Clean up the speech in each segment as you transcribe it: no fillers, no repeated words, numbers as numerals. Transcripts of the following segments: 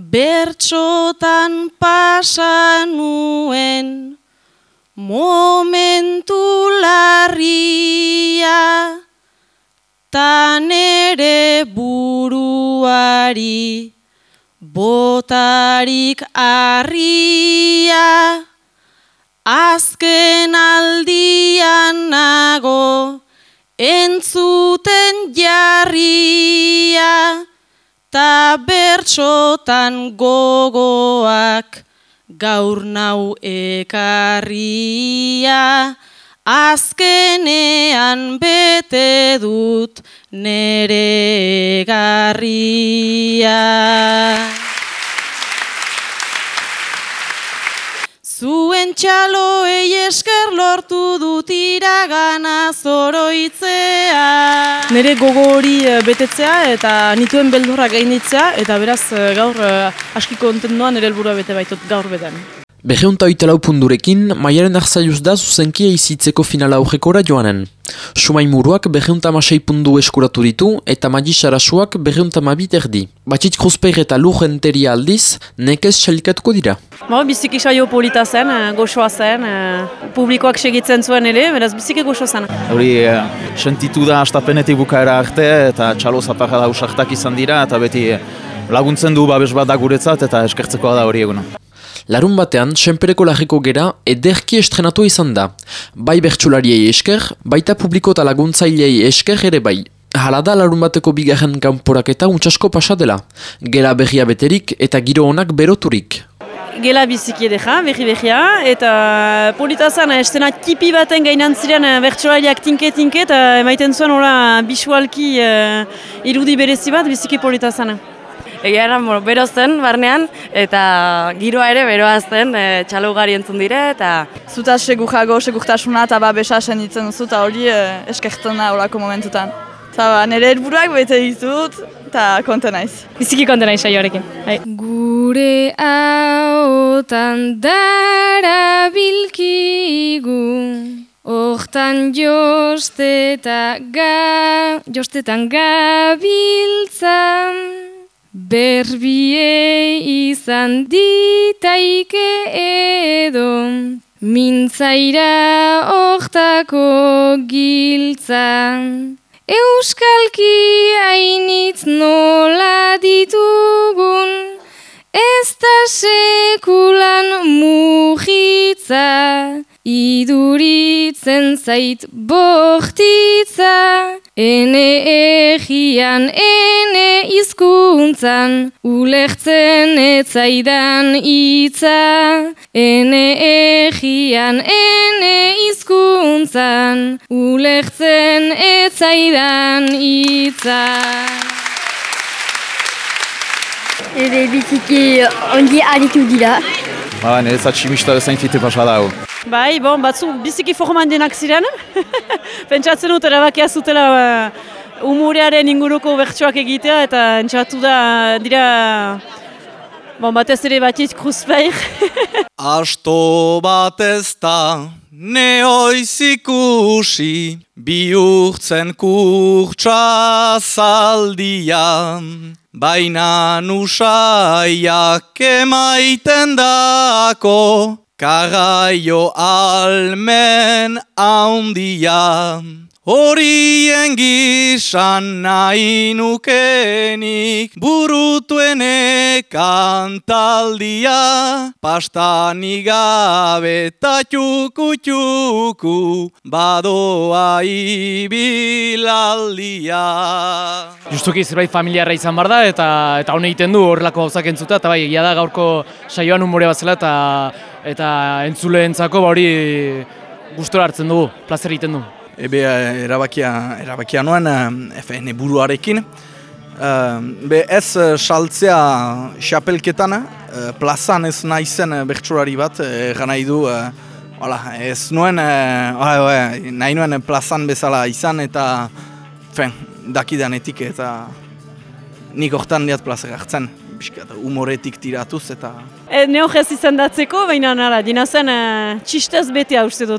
bertsotan pasa nuen momentu larria, ta nere buruari botarik harria, azken aldian nago entzuten jarria, ta bertsotan gogoak gaur nau ekarria, azkenean bete dut nere egarria. Zuen txaloei esker lortu dut iragana zoroitzea. Nere gogo hori betetzea eta nituen beldurra gainditzea, eta beraz gaur aski kontentua nere helburua bete baitot gaur bedan. 208 punturekin, Maialen Arzaiuz da zuzenkia izitzeko finala aurrekora joanen. Sumaimuruak 206 puntu eskuratu ditu eta Madi Sarasuak 212 erdi. Batxit Kruzpeir eta Lur Enteria aldiz, nekez sailkatuko dira. Biziki saio polita zen, goxoa zen, publikoak segitzen zuen ere, beraz biziki goxoa zen. Hori sentitu da hastapenetik bukaera arte eta txalo zaparra da usartak izan dira eta beti laguntzen du babes bat da guretzat eta eskertzekoa da hori eguna. Larun batean, Senpereko Larriko gera ederki estrenatu izan da. Bai bertsulariei esker, baita publiko eta laguntzaileei esker ere bai. Hala da larun bateko bigarren kanporaketa untsasko pasa dela. Gela berria beterik eta giro onak beroturik. Gela biziki edera, berri-berria, eta polita zen, estena tipi baten gainan ziren bertsolariak tinke-tinke, eta emaiten zuen hola bisualki irudi berezi bat biziki polita zen. Egia eran bero zen barnean, eta giroa ere beroa zen, txalo ugari entzun dire, eta... Zuta segurtasuna eta babesa senditzen duzu, eta hori eskertzen da horako momentutan. Eta nire helburuak bete ditut, eta konten naiz. Biziki konten naiz saioarekin. Gure ahotan darabilkigu, hortan jostetan gabiltzan, berbie izan ditaike edo, mintzaira hortako giltzan. Euskalki hainitz nola ditugun, ez da sekulan mugitza, iduritzen zait bortitza, ene egian, ene hizkuntzan, ulertzen etzaidan hitza, ene egian, ene hizkuntzan, ulertzen etzaidan hitza. Ere biziki ongi aritu dira. Niretzat tximista bezain fite pasa dago. Bai, batzu biziki forman denak ziren. Pentsatzen dut erabakia zutela umorearen inguruko bertsoak egitea, eta entzatu da dira batez ere Batxit Kruzpeir. Asto batez da neoiz ikusi, bihurtzen kurtsa zaldian. Baina usaiak emaiten dako, karaio almen haundia. Horien gisan nahi nukenik, burutuene kantaldia. Pastanik gabe eta txuku-txuku, badoa ibilaldia. Justuki zerbait familiarra izan bar da, eta hone egiten du horrelako gauzak entzuta, eta bai, egia da gaurko saioan umore bat zela, eta entzuleentzako hori gustora hartzen dugu, plazer egiten du. Erabakia noen ene buruarekin. Ez saltzea xapelketan, plazan ez naizen bertsolari bat, nahi du, ez nuen, nahi nuen plazan bezala izan, eta dakidanetik, eta nik hortan diat plazera hartzen, humoretik tiratuz, eta... Neogez izan datzeko, baina dinazen txistez betea uste dut.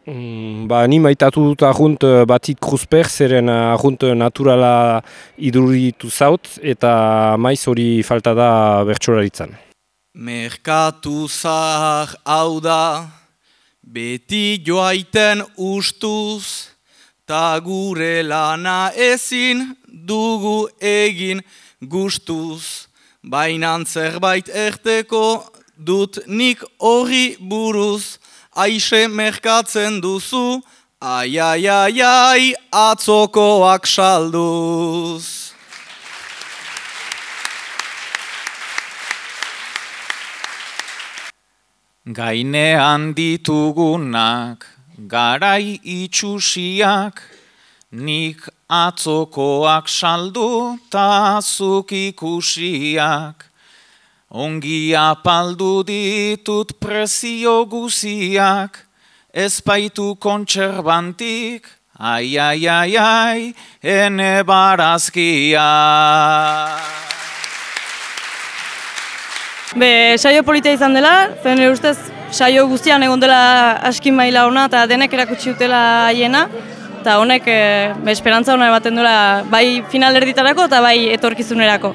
Ni maitatu dut ahunt batit kruzper, zeren ahunt naturala iduritu zaut, eta maiz hori falta da bertsolaritzan. Merkatu zahar hau da, beti joaiten ustuz, ta gure lana ezin dugu egin gustuz. Bainan zerbait erteko dut nik horri buruz, aixe merkatzen duzu, ai, ai, ai, ai, atzokoak salduz. Gainean ditugunak, garai itxusiak, nik atzokoak saldu ta zuk ikusiak. Ongi apaldu ditut prezio guziak, ez baitu kontserbantik, ai, ai, ai, ai, ene barazkia. Saio politia izan dela, nire ustez saio guztian egon dela askin maila ona eta denek erakutsi dutela haiena. Eta honek esperantza hona ematen duela bai final erditarako eta bai etorkizunerako.